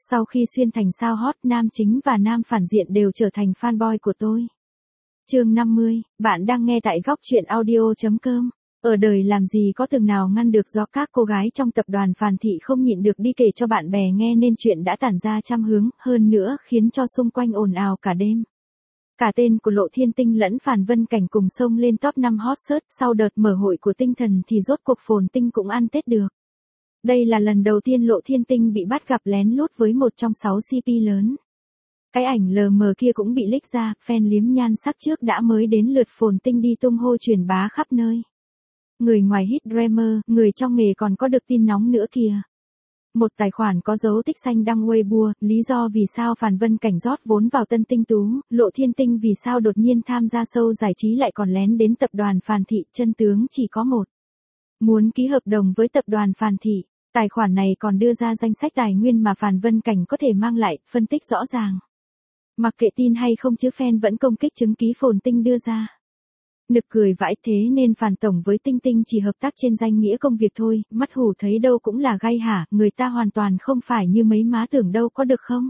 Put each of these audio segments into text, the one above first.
Sau khi xuyên thành sao hot, nam chính và nam phản diện đều trở thành fanboy của tôi. Chương 50, bạn đang nghe tại góc truyện audio.com. Ở đời làm gì có từng nào ngăn được do các cô gái trong tập đoàn Phàn Thị không nhịn được đi kể cho bạn bè nghe nên chuyện đã tản ra trăm hướng, hơn nữa khiến cho xung quanh ồn ào cả đêm. Cả tên của Lộ Thiên Tinh lẫn Phàn Vân Cảnh cùng xông lên top 5 hot search sau đợt mở hội của tinh thần thì rốt cuộc Phồn Tinh cũng ăn Tết được. Đây là lần đầu tiên Lộ Thiên Tinh bị bắt gặp lén lút với một trong 6 CP lớn. Cái ảnh lờ mờ kia cũng bị leak ra, fan liếm nhan sắc trước đã mới đến lượt Phồn Tinh đi tung hô truyền bá khắp nơi. Người ngoài hit dreamer, người trong nghề còn có được tin nóng nữa kìa. Một tài khoản có dấu tích xanh đăng Weibo, lý do vì sao Phàn Vân Cảnh rót vốn vào Tân Tinh Tú, Lộ Thiên Tinh vì sao đột nhiên tham gia show giải trí lại còn lén đến tập đoàn Phàn Thị, chân tướng chỉ có một. Muốn ký hợp đồng với tập đoàn Phàn Thị, tài khoản này còn đưa ra danh sách tài nguyên mà Phàn Vân Cảnh có thể mang lại, phân tích rõ ràng. Mặc kệ tin hay không chứ fan vẫn công kích chứng ký Phồn Tinh đưa ra. Nực cười vãi, thế nên Phàn Tổng với Tinh Tinh chỉ hợp tác trên danh nghĩa công việc thôi, mắt hủ thấy đâu cũng là gay hả, người ta hoàn toàn không phải như mấy má tưởng đâu có được không?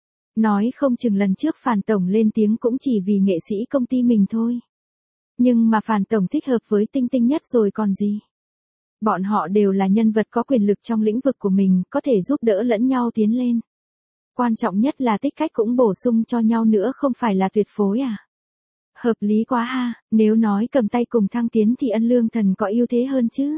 Nói không chừng lần trước Phàn Tổng lên tiếng cũng chỉ vì nghệ sĩ công ty mình thôi. Nhưng mà Phàn Tổng thích hợp với Tinh Tinh nhất rồi còn gì? Bọn họ đều là nhân vật có quyền lực trong lĩnh vực của mình, có thể giúp đỡ lẫn nhau tiến lên. Quan trọng nhất là tích cách cũng bổ sung cho nhau nữa, không phải là tuyệt phối à? Hợp lý quá ha, nếu nói cầm tay cùng thăng tiến thì Ân Lương Thần có ưu thế hơn chứ.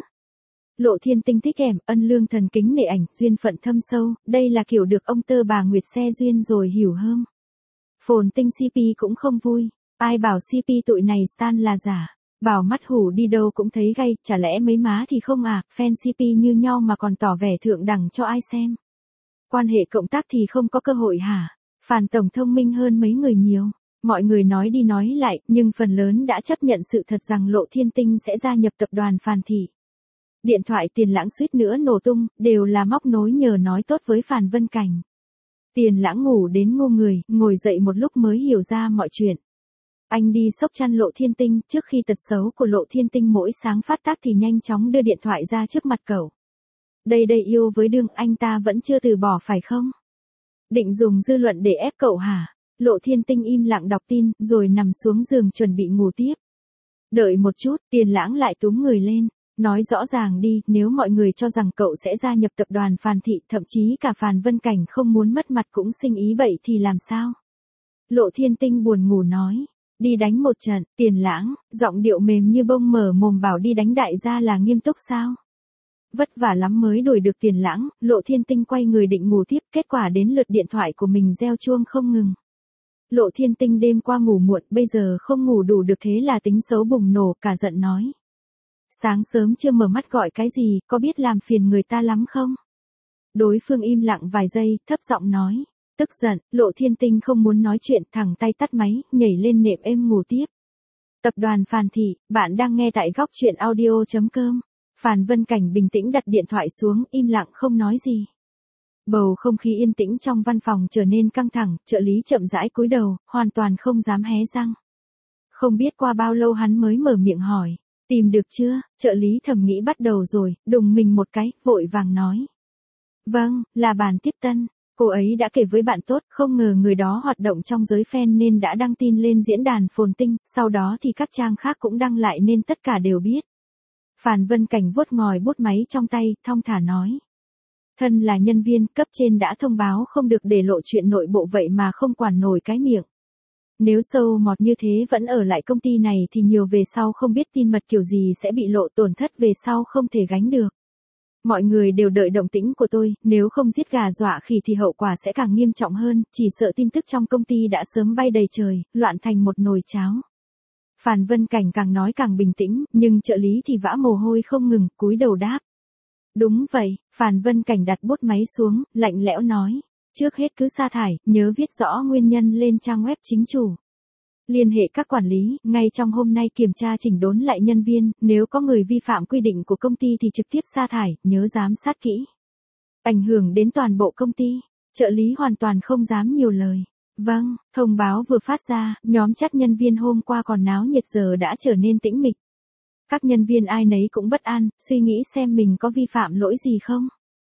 Lộ Thiên Tinh thích em, Ân Lương Thần kính nể ảnh, duyên phận thâm sâu, đây là kiểu được ông tơ bà Nguyệt xe duyên rồi hiểu hơn. Phồn Tinh CP cũng không vui, ai bảo CP tụi này stan là giả, bảo mắt hủ đi đâu cũng thấy gay, chả lẽ mấy má thì không à, fan CP như nhau mà còn tỏ vẻ thượng đẳng cho ai xem. Quan hệ cộng tác thì không có cơ hội hả? Phàn Tổng thông minh hơn mấy người nhiều. Mọi người nói đi nói lại, nhưng phần lớn đã chấp nhận sự thật rằng Lộ Thiên Tinh sẽ gia nhập tập đoàn Phàn Thị. Điện thoại Tiền Lãng suýt nữa nổ tung, đều là móc nối nhờ nói tốt với Phàn Vân Cảnh. Tiền Lãng ngủ đến ngu người, ngồi dậy một lúc mới hiểu ra mọi chuyện. Anh đi xốc chăn Lộ Thiên Tinh, trước khi tật xấu của Lộ Thiên Tinh mỗi sáng phát tác thì nhanh chóng đưa điện thoại ra trước mặt cậu. Đây yêu với đương, anh ta vẫn chưa từ bỏ phải không? Định dùng dư luận để ép cậu hả? Lộ Thiên Tinh im lặng đọc tin, rồi nằm xuống giường chuẩn bị ngủ tiếp. Đợi một chút, Tiền Lãng lại túm người lên, nói rõ ràng đi, nếu mọi người cho rằng cậu sẽ gia nhập tập đoàn Phàn Thị, thậm chí cả Phàn Vân Cảnh không muốn mất mặt cũng sinh ý bậy thì làm sao? Lộ Thiên Tinh buồn ngủ nói, đi đánh một trận. Tiền Lãng, giọng điệu mềm như bông mở mồm bảo đi đánh đại gia là nghiêm túc sao? Vất vả lắm mới đuổi được Tiền Lãng, Lộ Thiên Tinh quay người định ngủ tiếp, kết quả đến lượt điện thoại của mình reo chuông không ngừng. Lộ Thiên Tinh đêm qua ngủ muộn, bây giờ không ngủ đủ được thế là tính xấu bùng nổ, cả giận nói. Sáng sớm chưa mở mắt gọi cái gì, có biết làm phiền người ta lắm không? Đối phương im lặng vài giây, thấp giọng nói. Tức giận, Lộ Thiên Tinh không muốn nói chuyện, thẳng tay tắt máy, nhảy lên nệm êm ngủ tiếp. Tập đoàn Phàn Thị, bạn đang nghe tại góc truyện audio.com. Phàn Vân Cảnh bình tĩnh đặt điện thoại xuống, im lặng không nói gì. Bầu không khí yên tĩnh trong văn phòng trở nên căng thẳng, trợ lý chậm rãi cúi đầu, hoàn toàn không dám hé răng. Không biết qua bao lâu hắn mới mở miệng hỏi, tìm được chưa? Trợ lý thầm nghĩ bắt đầu rồi, đùng mình một cái, vội vàng nói. Vâng, là Bàn Tiếp Tân. Cô ấy đã kể với bạn tốt, không ngờ người đó hoạt động trong giới fan nên đã đăng tin lên diễn đàn Phồn Tinh, sau đó thì các trang khác cũng đăng lại nên tất cả đều biết. Phàn Vân Cảnh vuốt ngòi bút máy trong tay, thong thả nói. Thân là nhân viên, cấp trên đã thông báo không được để lộ chuyện nội bộ vậy mà không quản nổi cái miệng. Nếu sâu mọt như thế vẫn ở lại công ty này thì nhiều về sau không biết tin mật kiểu gì sẽ bị lộ, tổn thất về sau không thể gánh được. Mọi người đều đợi động tĩnh của tôi, nếu không giết gà dọa khỉ thì hậu quả sẽ càng nghiêm trọng hơn, chỉ sợ tin tức trong công ty đã sớm bay đầy trời, loạn thành một nồi cháo. Phàn Vân Cảnh càng nói càng bình tĩnh, nhưng trợ lý thì vã mồ hôi không ngừng, cúi đầu đáp. Đúng vậy, Phàn Vân Cảnh đặt bút máy xuống, lạnh lẽo nói. Trước hết cứ sa thải, nhớ viết rõ nguyên nhân lên trang web chính chủ. Liên hệ các quản lý, ngay trong hôm nay kiểm tra chỉnh đốn lại nhân viên, nếu có người vi phạm quy định của công ty thì trực tiếp sa thải, nhớ giám sát kỹ. Ảnh hưởng đến toàn bộ công ty, trợ lý hoàn toàn không dám nhiều lời. Vâng, thông báo vừa phát ra, nhóm chat nhân viên hôm qua còn náo nhiệt giờ đã trở nên tĩnh mịch. Các nhân viên ai nấy cũng bất an, suy nghĩ xem mình có vi phạm lỗi gì không.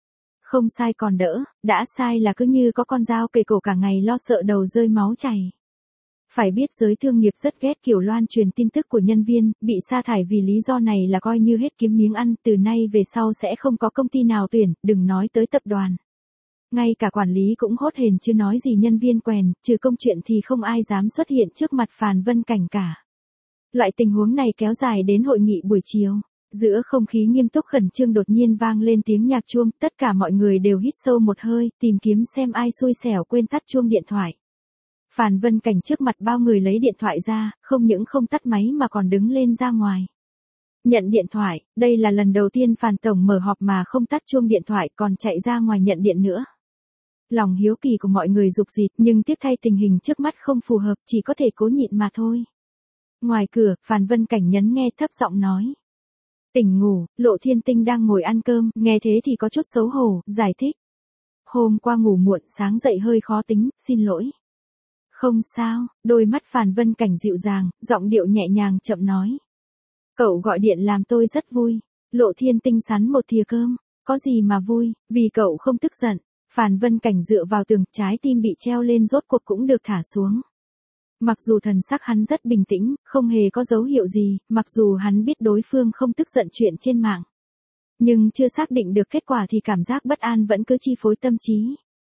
Không sai còn đỡ, đã sai là cứ như có con dao kề cổ cả ngày lo sợ đầu rơi máu chảy. Phải biết giới thương nghiệp rất ghét kiểu loan truyền tin tức của nhân viên, bị sa thải vì lý do này là coi như hết kiếm miếng ăn, từ nay về sau sẽ không có công ty nào tuyển, đừng nói tới tập đoàn. Ngay cả quản lý cũng hốt hển chứ nói gì nhân viên quèn, trừ công chuyện thì không ai dám xuất hiện trước mặt Phàn Vân Cảnh cả. Loại tình huống này kéo dài đến hội nghị buổi chiều. Giữa không khí nghiêm túc khẩn trương đột nhiên vang lên tiếng nhạc chuông, tất cả mọi người đều hít sâu một hơi, tìm kiếm xem ai xui xẻo quên tắt chuông điện thoại. Phàn Vân Cảnh trước mặt bao người lấy điện thoại ra, không những không tắt máy mà còn đứng lên ra ngoài. Nhận điện thoại, đây là lần đầu tiên Phàn Tổng mở họp mà không tắt chuông điện thoại còn chạy ra ngoài nhận điện nữa. Lòng hiếu kỳ của mọi người rục rịt nhưng tiếc thay tình hình trước mắt không phù hợp, chỉ có thể cố nhịn mà thôi. Ngoài cửa, Phàn Vân Cảnh nhấn nghe thấp giọng nói. Tỉnh ngủ, Lộ Thiên Tinh đang ngồi ăn cơm, nghe thế thì có chút xấu hổ, giải thích. Hôm qua ngủ muộn, sáng dậy hơi khó tính, xin lỗi. Không sao, đôi mắt Phàn Vân Cảnh dịu dàng, giọng điệu nhẹ nhàng chậm nói. Cậu gọi điện làm tôi rất vui. Lộ Thiên Tinh sắn một thìa cơm, có gì mà vui, vì cậu không tức giận. Phàn Vân Cảnh dựa vào tường, trái tim bị treo lên rốt cuộc cũng được thả xuống. Mặc dù thần sắc hắn rất bình tĩnh, không hề có dấu hiệu gì, mặc dù hắn biết đối phương không tức giận chuyện trên mạng. Nhưng chưa xác định được kết quả thì cảm giác bất an vẫn cứ chi phối tâm trí.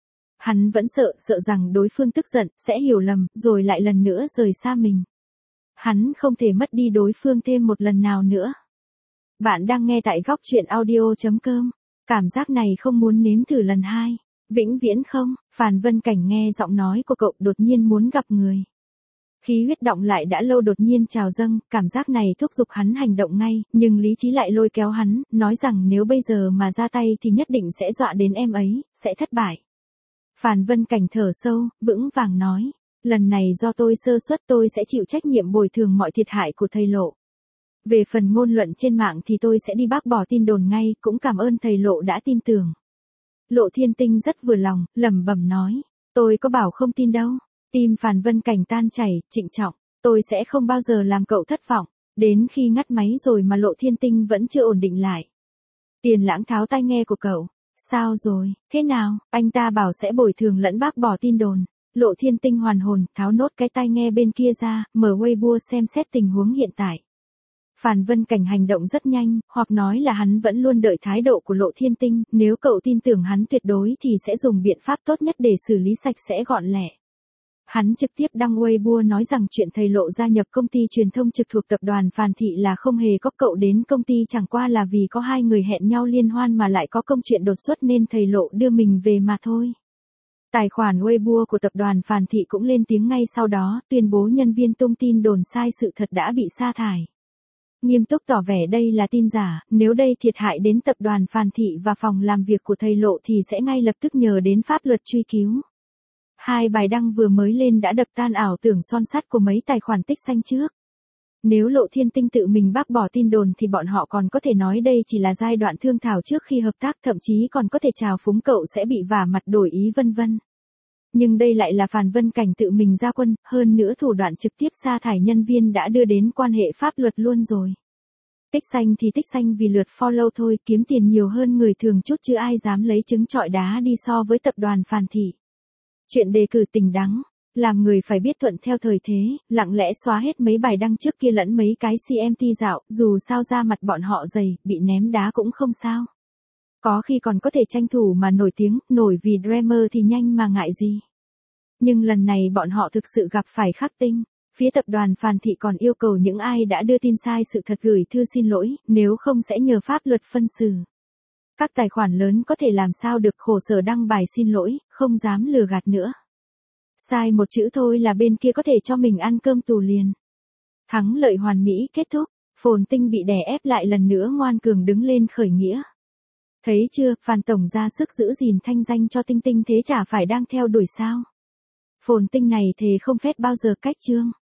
Hắn vẫn sợ rằng đối phương tức giận, sẽ hiểu lầm, rồi lại lần nữa rời xa mình. Hắn không thể mất đi đối phương thêm một lần nào nữa. Bạn đang nghe tại góc truyện audio.com. Cảm giác này không muốn nếm thử lần hai. Vĩnh viễn không, Phàn Vân Cảnh nghe giọng nói của cậu đột nhiên muốn gặp người. Khí huyết động lại đã lâu đột nhiên trào dâng, cảm giác này thúc giục hắn hành động ngay, nhưng lý trí lại lôi kéo hắn, nói rằng nếu bây giờ mà ra tay thì nhất định sẽ dọa đến em ấy, sẽ thất bại. Phàn Vân Cảnh thở sâu, vững vàng nói, lần này do tôi sơ suất, tôi sẽ chịu trách nhiệm bồi thường mọi thiệt hại của thầy Lộ. Về phần ngôn luận trên mạng thì tôi sẽ đi bác bỏ tin đồn ngay, cũng cảm ơn thầy Lộ đã tin tưởng. Lộ Thiên Tinh rất vừa lòng, lẩm bẩm nói, tôi có bảo không tin đâu. Tim Phàn Vân Cảnh tan chảy, trịnh trọng, tôi sẽ không bao giờ làm cậu thất vọng. Đến khi ngắt máy rồi mà Lộ Thiên Tinh vẫn chưa ổn định lại. Tiền Lãng tháo tai nghe của cậu. Sao rồi, thế nào, anh ta bảo sẽ bồi thường lẫn bác bỏ tin đồn. Lộ Thiên Tinh hoàn hồn, tháo nốt cái tai nghe bên kia ra, mở Weibo xem xét tình huống hiện tại. Phàn Vân Cảnh hành động rất nhanh, hoặc nói là hắn vẫn luôn đợi thái độ của Lộ Thiên Tinh, nếu cậu tin tưởng hắn tuyệt đối thì sẽ dùng biện pháp tốt nhất để xử lý sạch sẽ gọn lẹ. Hắn trực tiếp đăng Weibo nói rằng chuyện thầy Lộ gia nhập công ty truyền thông trực thuộc tập đoàn Phàn Thị là không hề có cậu đến công ty, chẳng qua là vì có hai người hẹn nhau liên hoan mà lại có công chuyện đột xuất nên thầy Lộ đưa mình về mà thôi. Tài khoản Weibo của tập đoàn Phàn Thị cũng lên tiếng ngay sau đó, tuyên bố nhân viên tung tin đồn sai sự thật đã bị sa thải. Nghiêm túc tỏ vẻ đây là tin giả, nếu đây thiệt hại đến tập đoàn Phàn Thị và phòng làm việc của thầy Lộ thì sẽ ngay lập tức nhờ đến pháp luật truy cứu. Hai bài đăng vừa mới lên đã đập tan ảo tưởng son sắt của mấy tài khoản tích xanh trước. Nếu Lộ Thiên Tinh tự mình bác bỏ tin đồn thì bọn họ còn có thể nói đây chỉ là giai đoạn thương thảo trước khi hợp tác, thậm chí còn có thể chào phúng cậu sẽ bị vả mặt đổi ý vân vân. Nhưng đây lại là Phàn Vân Cảnh tự mình ra quân, hơn nữa thủ đoạn trực tiếp sa thải nhân viên đã đưa đến quan hệ pháp luật luôn rồi. Tích xanh thì tích xanh vì lượt follow thôi, kiếm tiền nhiều hơn người thường chút chứ ai dám lấy trứng trọi đá đi so với tập đoàn Phàn Thị. Chuyện đề cử tình đắng, làm người phải biết thuận theo thời thế, lặng lẽ xóa hết mấy bài đăng trước kia lẫn mấy cái CMT dạo, dù sao da mặt bọn họ dày, bị ném đá cũng không sao. Có khi còn có thể tranh thủ mà nổi tiếng, nổi vì dreamer thì nhanh mà ngại gì. Nhưng lần này bọn họ thực sự gặp phải khắc tinh. Phía tập đoàn Phàn Thị còn yêu cầu những ai đã đưa tin sai sự thật gửi thư xin lỗi, nếu không sẽ nhờ pháp luật phân xử. Các tài khoản lớn có thể làm sao được khổ sở đăng bài xin lỗi, không dám lừa gạt nữa. Sai một chữ thôi là bên kia có thể cho mình ăn cơm tù liền. Thắng lợi hoàn mỹ kết thúc, Phồn Tinh bị đè ép lại lần nữa ngoan cường đứng lên khởi nghĩa. Thấy chưa, Phàn Tổng ra sức giữ gìn thanh danh cho Tinh Tinh thế chả phải đang theo đuổi sao. Phồn Tinh này thề không phép bao giờ cách chương.